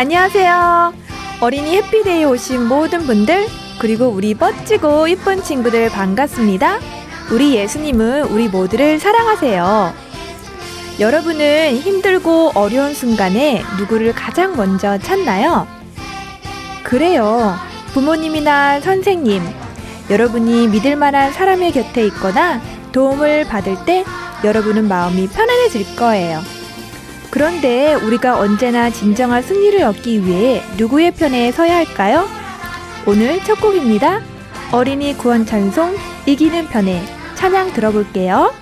안녕하세요. 어린이 해피데이에 오신 모든 분들, 그리고 우리 멋지고 이쁜 친구들 반갑습니다. 우리 예수님은 우리 모두를 사랑하세요. 여러분은 힘들고 어려운 순간에 누구를 가장 먼저 찾나요? 그래요. 부모님이나 선생님, 여러분이 믿을 만한 사람의 곁에 있거나 도움을 받을 때 여러분은 마음이 편안해질 거예요. 그런데 우리가 언제나 진정한 승리를 얻기 위해 누구의 편에 서야 할까요? 오늘 첫 곡입니다. 어린이 구원 찬송 이기는 편에 찬양 들어볼게요.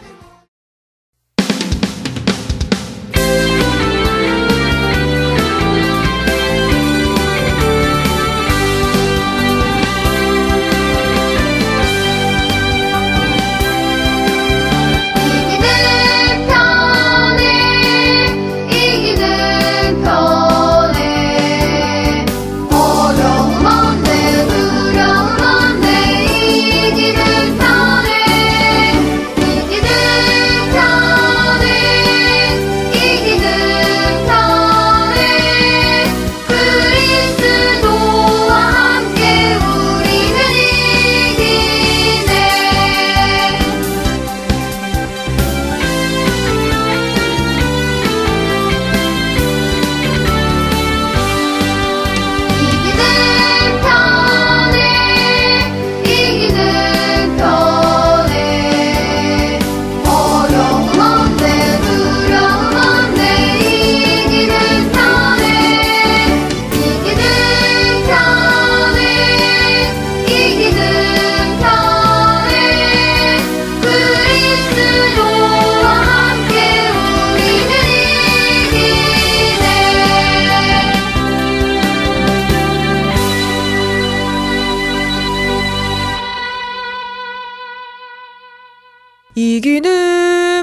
이기는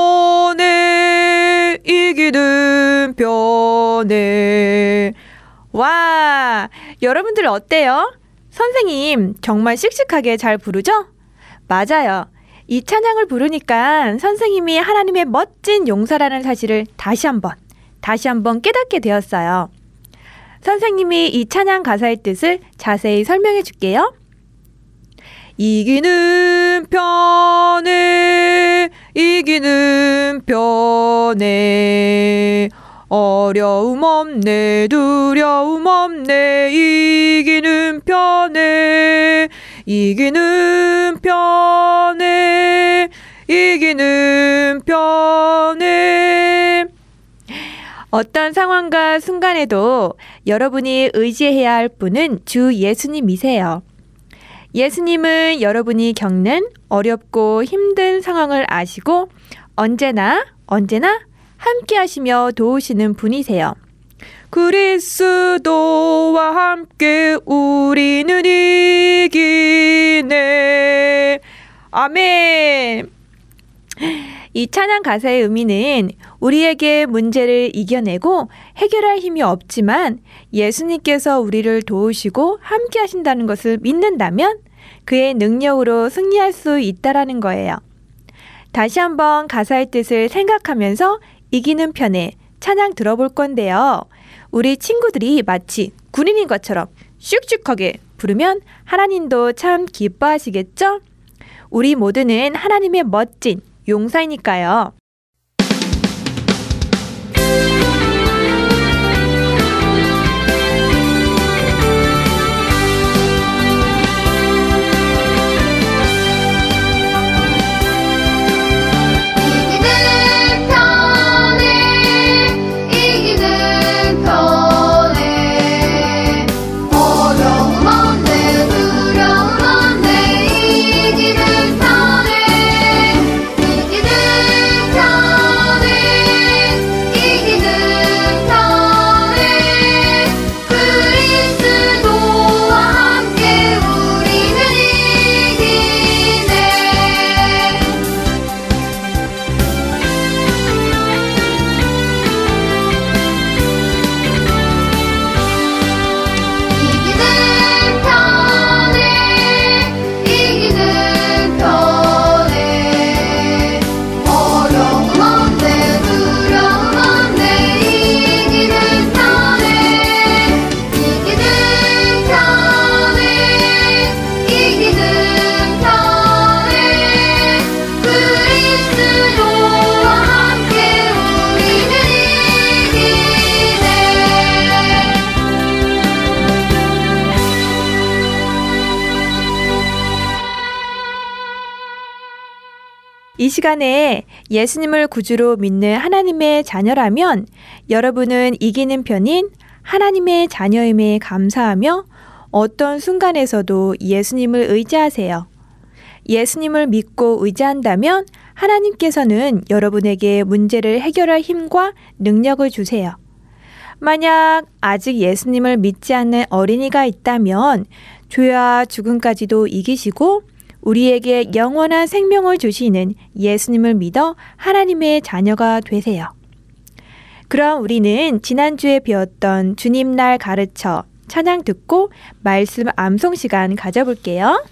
편에 이기는 편에. 와, 여러분들 어때요? 선생님 정말 씩씩하게 잘 부르죠? 맞아요. 이 찬양을 부르니까 선생님이 하나님의 멋진 용사라는 사실을 다시 한번 깨닫게 되었어요. 선생님이 이 찬양 가사의 뜻을 자세히 설명해 줄게요. 이기는 편에 이기는 편에 어려움 없네 두려움 없네 이기는 편에 이기는 편에 이기는 편에. 어떤 상황과 순간에도 여러분이 의지해야 할 분은 주 예수님이세요. 예수님은 여러분이 겪는 어렵고 힘든 상황을 아시고 언제나 함께 하시며 도우시는 분이세요. 그리스도와 함께 우리는 이기네. 아멘. 이 찬양 가사의 의미는 우리에게 문제를 이겨내고 해결할 힘이 없지만 예수님께서 우리를 도우시고 함께 하신다는 것을 믿는다면 그의 능력으로 승리할 수 있다라는 거예요. 다시 한번 가사의 뜻을 생각하면서 이기는 편에 찬양 들어볼 건데요. 우리 친구들이 마치 군인인 것처럼 씩씩하게 부르면 하나님도 참 기뻐하시겠죠? 우리 모두는 하나님의 멋진 용사이니까요. 이기는 편에 이 시간에 예수님을 구주로 믿는 하나님의 자녀라면 여러분은 이기는 편인 하나님의 자녀임에 감사하며 어떤 순간에서도 예수님을 의지하세요. 예수님을 믿고 의지한다면 하나님께서는 여러분에게 문제를 해결할 힘과 능력을 주세요. 만약 아직 예수님을 믿지 않는 어린이가 있다면 죄와 죽음까지도 이기시고 우리에게 영원한 생명을 주시는 예수님을 믿어 하나님의 자녀가 되세요. 그럼 우리는 지난주에 배웠던 주님 날 가르쳐 찬양 듣고 말씀 암송 시간 가져볼게요.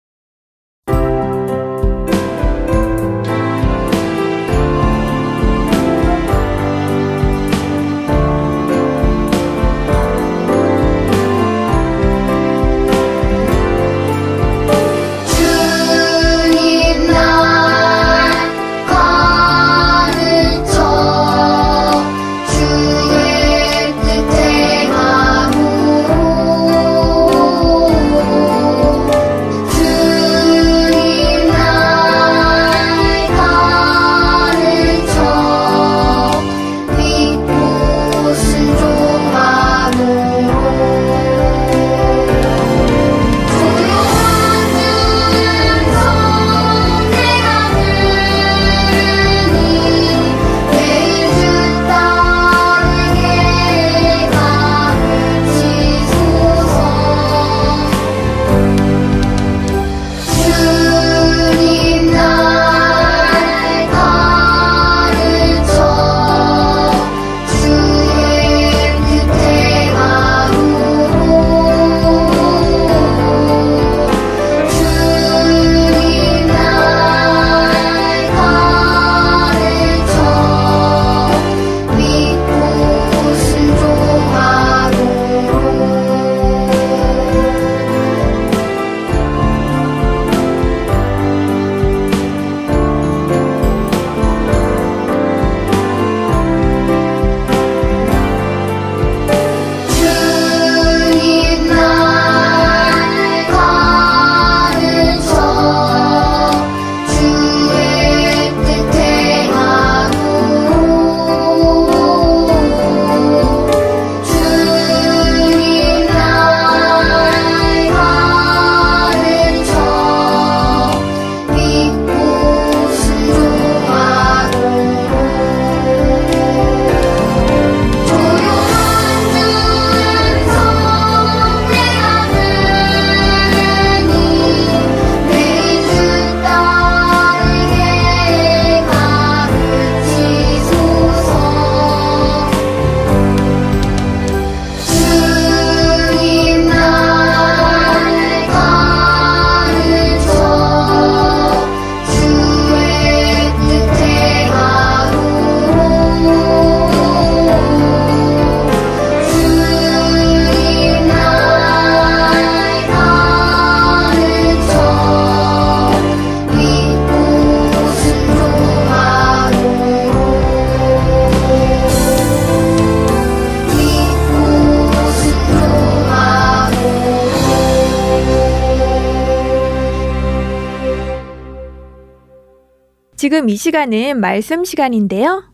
지금 이 시간은 말씀 시간인데요.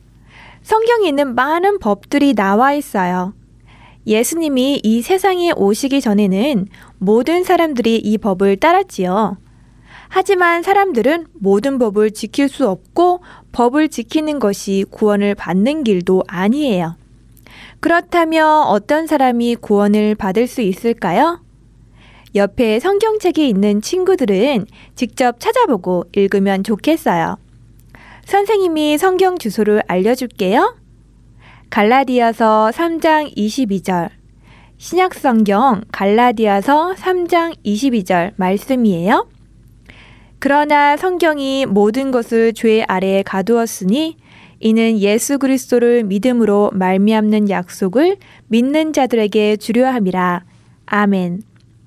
성경에 있는 많은 법들이 나와 있어요. 예수님이 이 세상에 오시기 전에는 모든 사람들이 이 법을 따랐지요. 하지만 사람들은 모든 법을 지킬 수 없고 법을 지키는 것이 구원을 받는 길도 아니에요. 그렇다면 어떤 사람이 구원을 받을 수 있을까요? 옆에 성경책이 있는 친구들은 직접 찾아보고 읽으면 좋겠어요. 선생님이 성경 주소를 알려줄게요. 갈라디아서 3장 22절, 신약성경 갈라디아서 3장 22절 말씀이에요. 그러나 성경이 모든 것을 죄 아래에 가두었으니 이는 예수 그리스도를 믿음으로 말미암는 약속을 믿는 자들에게 주려 함이라. 아멘.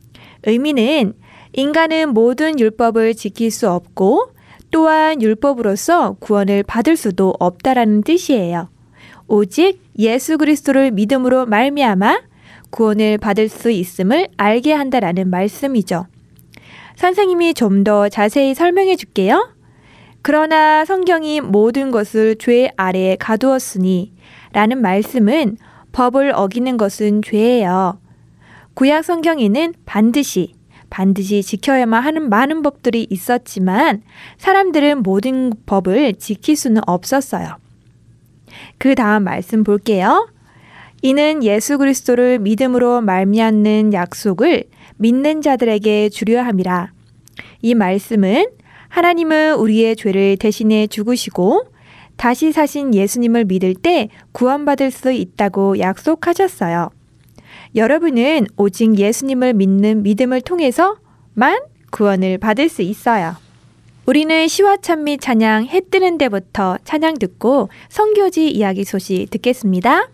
의미는 인간은 모든 율법을 지킬 수 없고 또한 율법으로서 구원을 받을 수도 없다라는 뜻이에요. 오직 예수 그리스도를 믿음으로 말미암아 구원을 받을 수 있음을 알게 한다라는 말씀이죠. 선생님이 좀 더 자세히 설명해 줄게요. 그러나 성경이 모든 것을 죄 아래에 가두었으니 라는 말씀은 법을 어기는 것은 죄예요. 구약 성경에는 반드시 지켜야만 하는 많은 법들이 있었지만 사람들은 모든 법을 지킬 수는 없었어요. 그 다음 말씀 볼게요. 이는 예수 그리스도를 믿음으로 말미암는 약속을 믿는 자들에게 주려 함이라. 이 말씀은 하나님은 우리의 죄를 대신해 죽으시고 다시 사신 예수님을 믿을 때 구원받을 수 있다고 약속하셨어요. 여러분은 오직 예수님을 믿는 믿음을 통해서만 구원을 받을 수 있어요. 우리는 시와 찬미 찬양 해 뜨는 데부터 찬양 듣고 선교지 이야기 소식 듣겠습니다.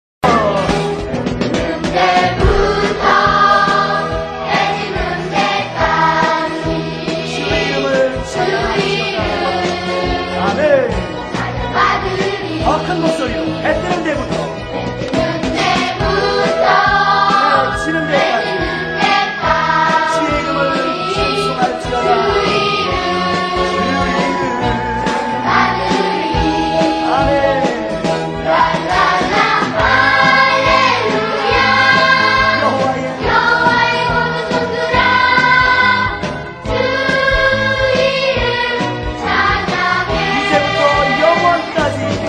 더 큰 목소리로 해 뜨는 데부터 지는 데까지 주의 이름을 찬송할지어다. 아멘. 여호와의 모든 종들아 주 이름 찬양해. 이제부터 영원까지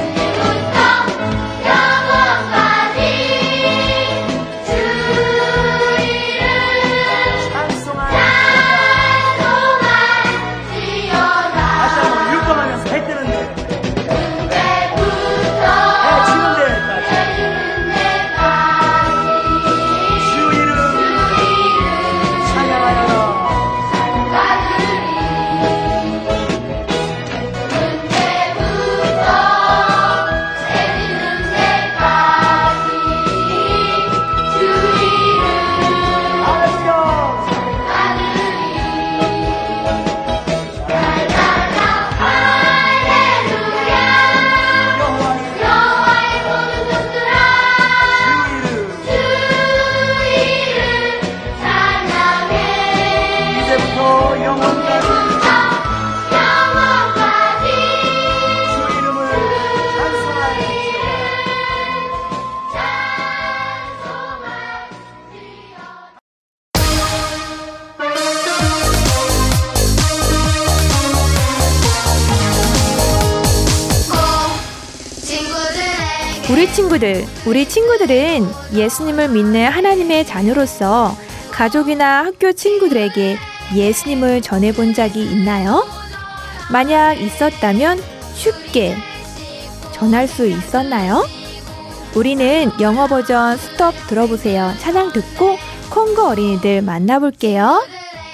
우리 친구들은 예수님을 믿는 하나님의 자녀로서 가족이나 학교 친구들에게 예수님을 전해본 적이 있나요? 만약 있었다면 쉽게 전할 수 있었나요? 우리는 영어 버전 스톱 들어보세요. 찬양 듣고 콩고 어린이들 만나볼게요.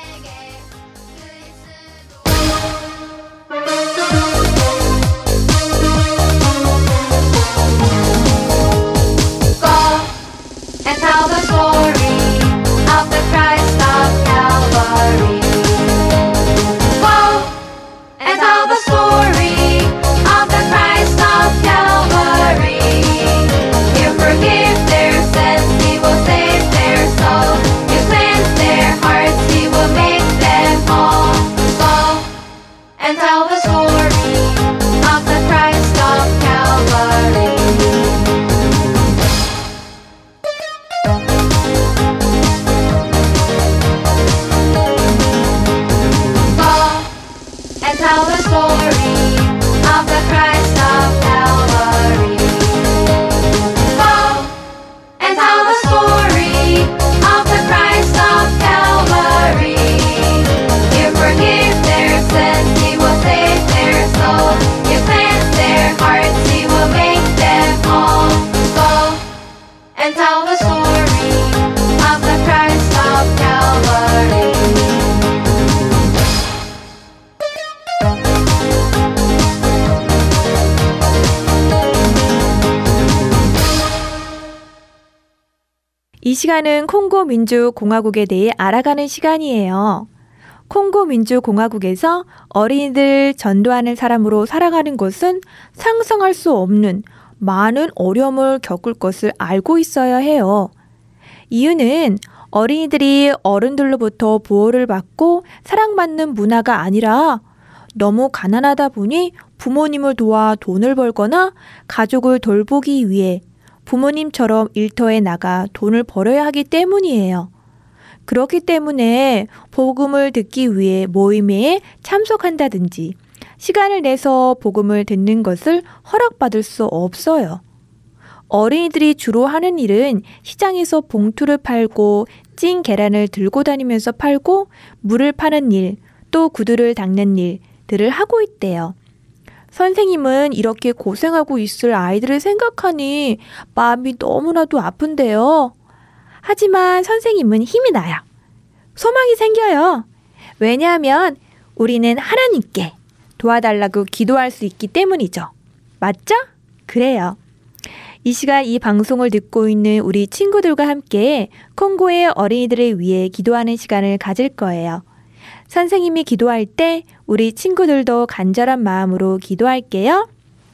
이 시간은 콩고 민주공화국에 대해 알아가는 시간이에요. 콩고 민주공화국에서 어린이들 전도하는 사람으로 살아가는 것은 상상할 수 없는 많은 어려움을 겪을 것을 알고 있어야 해요. 이유는 어린이들이 어른들로부터 보호를 받고 사랑받는 문화가 아니라 너무 가난하다 보니 부모님을 도와 돈을 벌거나 가족을 돌보기 위해 부모님처럼 일터에 나가 돈을 벌어야 하기 때문이에요. 그렇기 때문에 복음을 듣기 위해 모임에 참석한다든지 시간을 내서 복음을 듣는 것을 허락받을 수 없어요. 어린이들이 주로 하는 일은 시장에서 봉투를 팔고 찐 계란을 들고 다니면서 팔고 물을 파는 일, 또 구두를 닦는 일들을 하고 있대요. 선생님은 이렇게 고생하고 있을 아이들을 생각하니 마음이 너무나도 아픈데요. 하지만 선생님은 힘이 나요. 소망이 생겨요. 왜냐하면 우리는 하나님께 도와달라고 기도할 수 있기 때문이죠. 맞죠? 그래요. 이 시간 이 방송을 듣고 있는 우리 친구들과 함께 콩고의 어린이들을 위해 기도하는 시간을 가질 거예요. 선생님이 기도할 때 우리 친구들도 간절한 마음으로 기도할게요.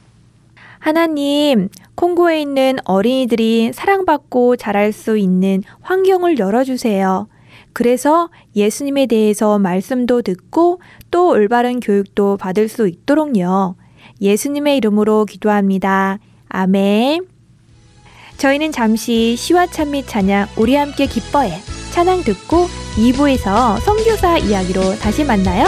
하나님, 콩고에 있는 어린이들이 사랑받고 자랄 수 있는 환경을 열어주세요. 그래서 예수님에 대해서 말씀도 듣고 또 올바른 교육도 받을 수 있도록요. 예수님의 이름으로 기도합니다. 아멘. 저희는 잠시 시와 찬미 찬양 우리 함께 기뻐해 찬양 듣고 2부에서 선교사 이야기로 다시 만나요.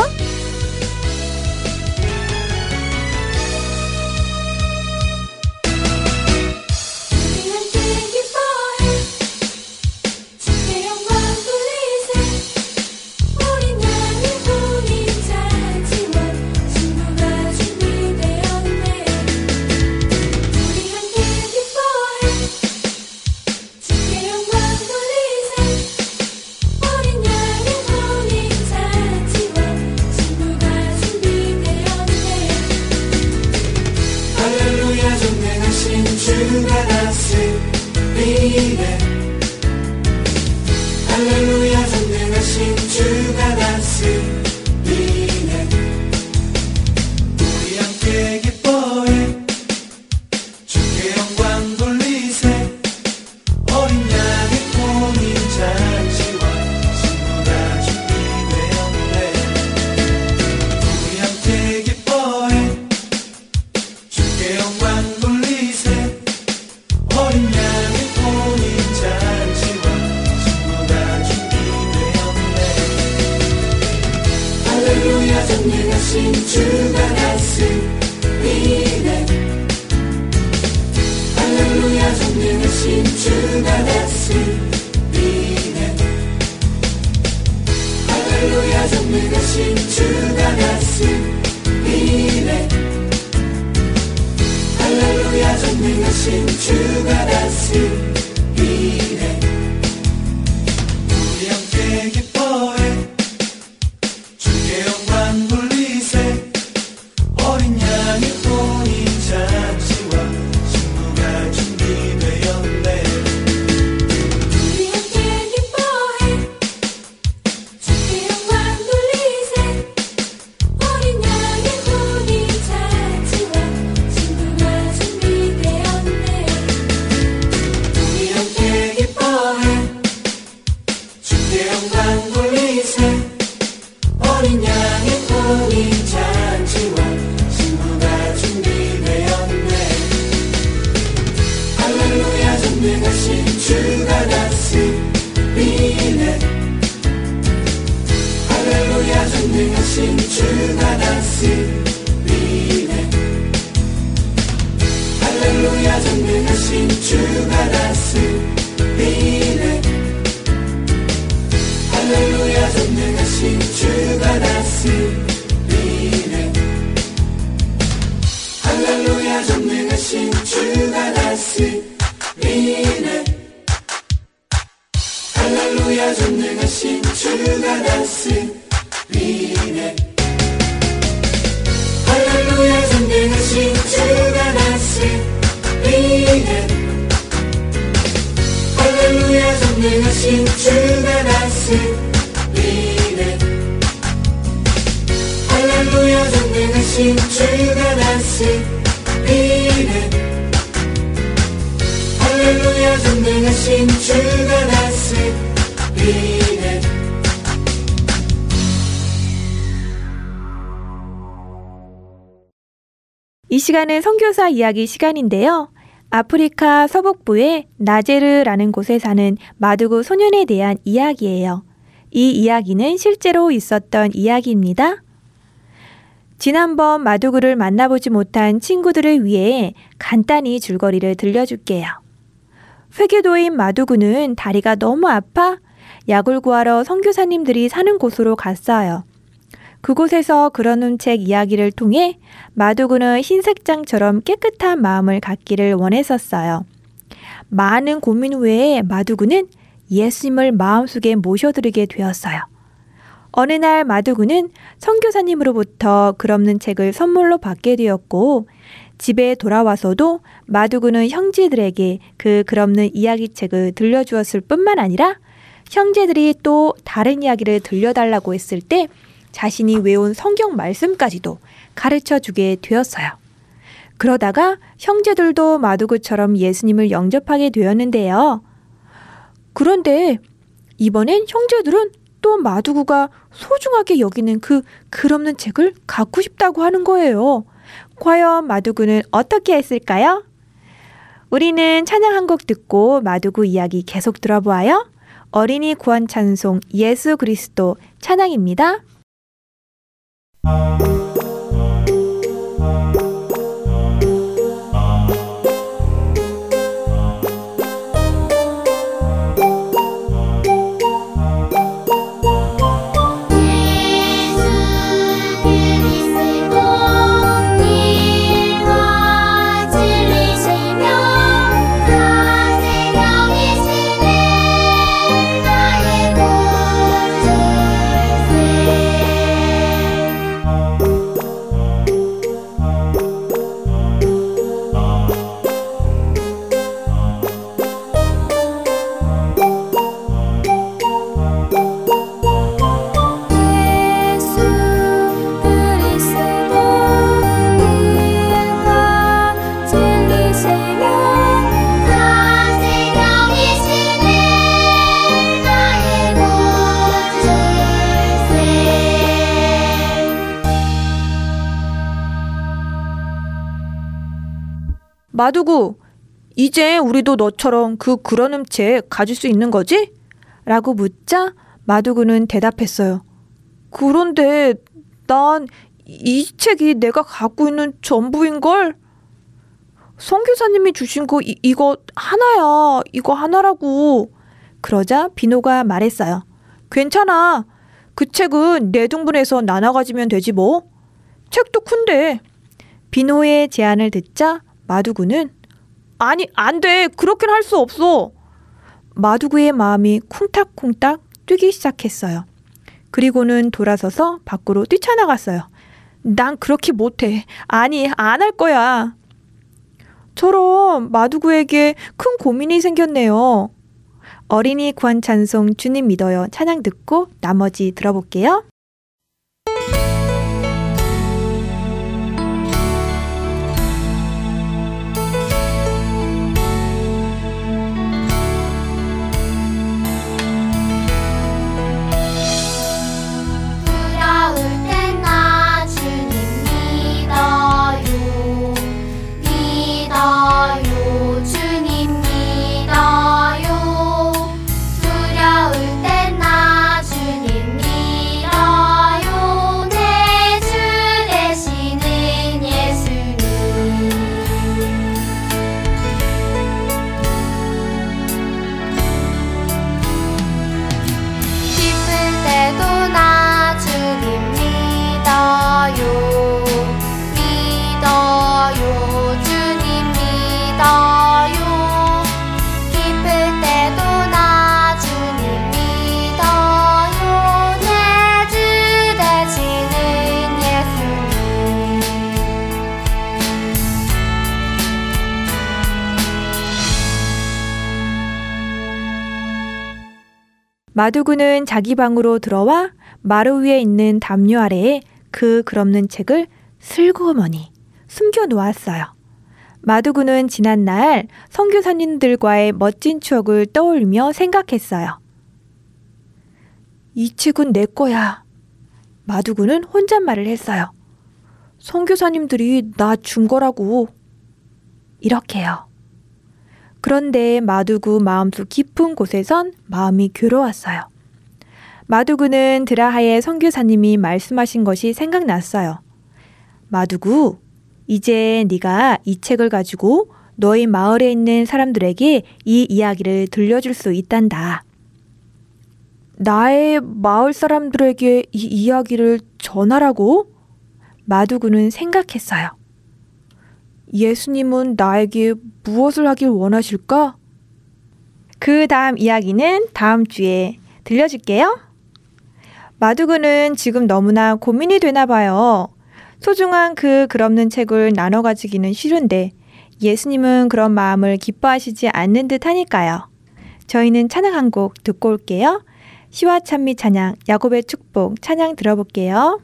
이 시간은 선교사 이야기 시간인데요. 아프리카 서북부의 나제르라는 곳에 사는 마두구 소년에 대한 이야기예요. 이 이야기는 실제로 있었던 이야기입니다. 지난번 마두구를 만나보지 못한 친구들을 위해 간단히 줄거리를 들려줄게요. 회계도인 마두구는 다리가 너무 아파 약을 구하러 선교사님들이 사는 곳으로 갔어요. 그곳에서 그러는 책 이야기를 통해 마두구는 흰색장처럼 깨끗한 마음을 갖기를 원했었어요. 많은 고민 후에 마두구는 예수님을 마음속에 모셔드리게 되었어요. 어느 날 마두구는 선교사님으로부터 글없는 책을 선물로 받게 되었고 집에 돌아와서도 마두구는 형제들에게 그 글없는 이야기책을 들려주었을 뿐만 아니라 형제들이 또 다른 이야기를 들려달라고 했을 때 자신이 외운 성경 말씀까지도 가르쳐주게 되었어요. 그러다가 형제들도 마두구처럼 예수님을 영접하게 되었는데요. 그런데 이번엔 형제들은 또 마두구가 소중하게 여기는 그 글없는 책을 갖고 싶다고 하는 거예요. 과연 마두구는 어떻게 했을까요? 우리는 찬양 한 곡 듣고 마두구 이야기 계속 들어보아요. 어린이 구원 찬송 예수 그리스도 찬양입니다. 마두구, 이제 우리도 너처럼 그 그러는 책 가질 수 있는 거지? 라고 묻자 마두구는 대답했어요. 그런데 난 이 책이 내가 갖고 있는 전부인걸? 선교사님이 주신 거 이거 하나야. 이거 하나라고. 그러자 비노가 말했어요. 괜찮아. 그 책은 네 등분해서 나눠 가지면 되지 뭐. 책도 큰데. 비노의 제안을 듣자 마두구는 아니 안 돼. 그렇게는 할 수 없어. 마두구의 마음이 쿵탁쿵탁 뛰기 시작했어요. 그리고는 돌아서서 밖으로 뛰쳐나갔어요. 난 그렇게 못해. 아니 안 할 거야. 처럼 마두구에게 큰 고민이 생겼네요. 어린이 구원 찬송 주님 믿어요 찬양 듣고 나머지 들어볼게요. 마두구는 자기 방으로 들어와 마루 위에 있는 담요 아래에 그 글없는 책을 슬그머니 숨겨 놓았어요. 마두구는 지난날 선교사님들과의 멋진 추억을 떠올리며 생각했어요. 이 책은 내 거야. 마두구는 혼잣말을 했어요. 선교사님들이 나 준 거라고. 이렇게요. 그런데 마두구 마음속 깊은 곳에선 마음이 괴로웠어요. 마두구는 드라하의 선교사님이 말씀하신 것이 생각났어요. 마두구, 이제 네가 이 책을 가지고 너희 마을에 있는 사람들에게 이 이야기를 들려줄 수 있단다. 나의 마을 사람들에게 이 이야기를 전하라고? 마두구는 생각했어요. 예수님은 나에게 무엇을 하길 원하실까? 그 다음 이야기는 다음 주에 들려줄게요. 마두구는 지금 너무나 고민이 되나 봐요. 소중한 그 글 없는 책을 나눠 가지기는 싫은데 예수님은 그런 마음을 기뻐하시지 않는 듯 하니까요. 저희는 찬양 한 곡 듣고 올게요. 시와 찬미 찬양, 야곱의 축복 찬양 들어볼게요.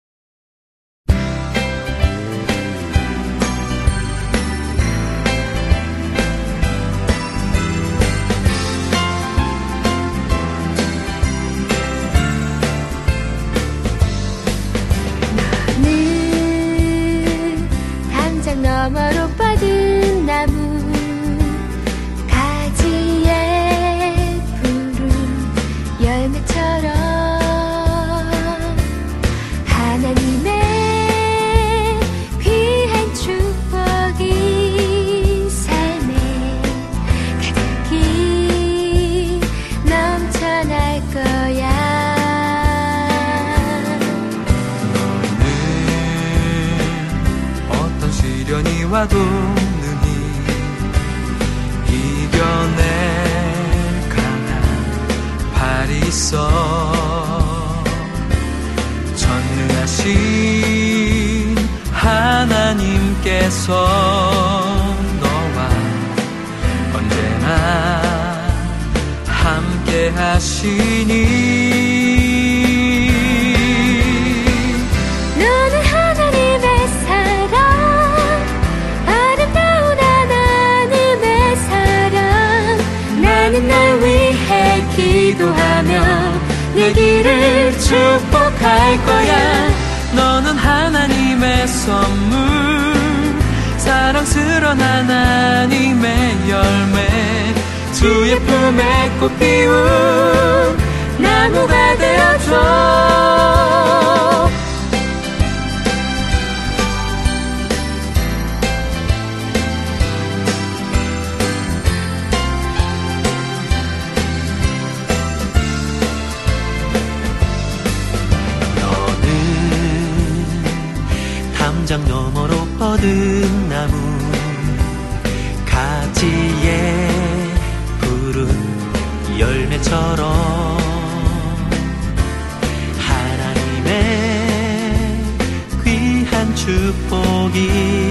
너머로 뻗은 나무 가지에 푸른 열매처럼 하나님의 귀한 축복이 삶에 가득히 넘쳐날 거야. 시련이 와도 능히 이겨낼 강한 발이 있어. 전능하신 하나님께서 너와 언제나 함께 하시니. 날 위해 기도하며 내 길을 축복할 거야. 너는 하나님의 선물, 사랑스러운 하나님의 열매, 주의 품에 꽃 피운 나무가 되어줘. 담장 너머로 뻗은 나무 가지에 푸른 열매처럼 하나님의 귀한 축복이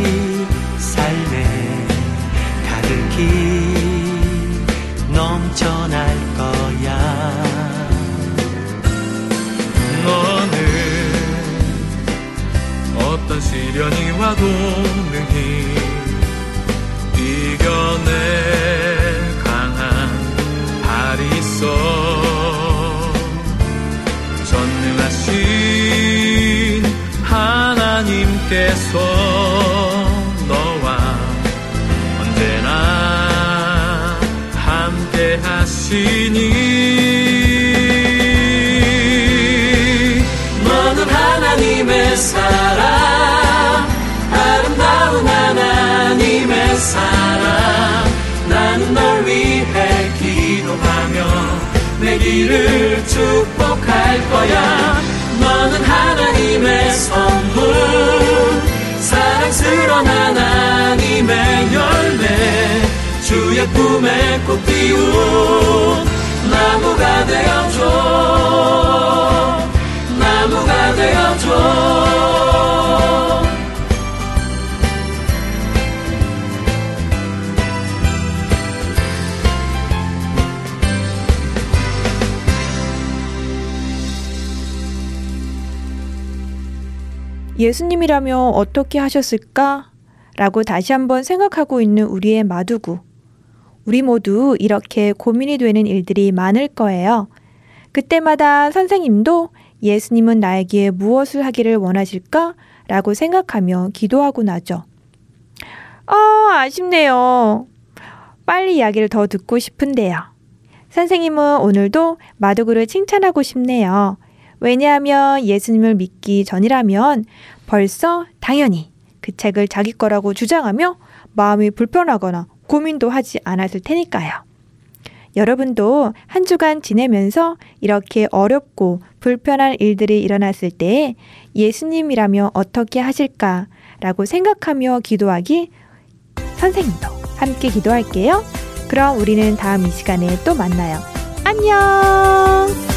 삶에 가득히 넘쳐날 거야. 너는 어떤 시련이 와도 능히 이겨낼 강한 발이 있어. 전능하신 하나님께서 너와 언제나 함께 하시니. 너는 하나님의 사랑, 아름다운 하나님의 사랑. 나는 널 위해 기도하며 내 길을 축복할 거야. 너는 하나님의 선물, 사랑스러운 하나님의 열매, 주의 품에 꽃 피운 나무가 되어줘. 나무가 되어줘. 예수님이라면 어떻게 하셨을까? 라고 다시 한번 생각하고 있는 우리의 마두구. 우리 모두 이렇게 고민이 되는 일들이 많을 거예요. 그때마다 선생님도 예수님은 나에게 무엇을 하기를 원하실까? 라고 생각하며 기도하곤 하죠. 아쉽네요. 빨리 이야기를 더 듣고 싶은데요. 선생님은 오늘도 마도그를 칭찬하고 싶네요. 왜냐하면 예수님을 믿기 전이라면 벌써 당연히 그 책을 자기 거라고 주장하며 마음이 불편하거나 고민도 하지 않았을 테니까요. 여러분도 한 주간 지내면서 이렇게 어렵고 불편한 일들이 일어났을 때 예수님이라면 어떻게 하실까라고 생각하며 기도하기 선생님도 함께 기도할게요. 그럼 우리는 다음 이 시간에 또 만나요. 안녕!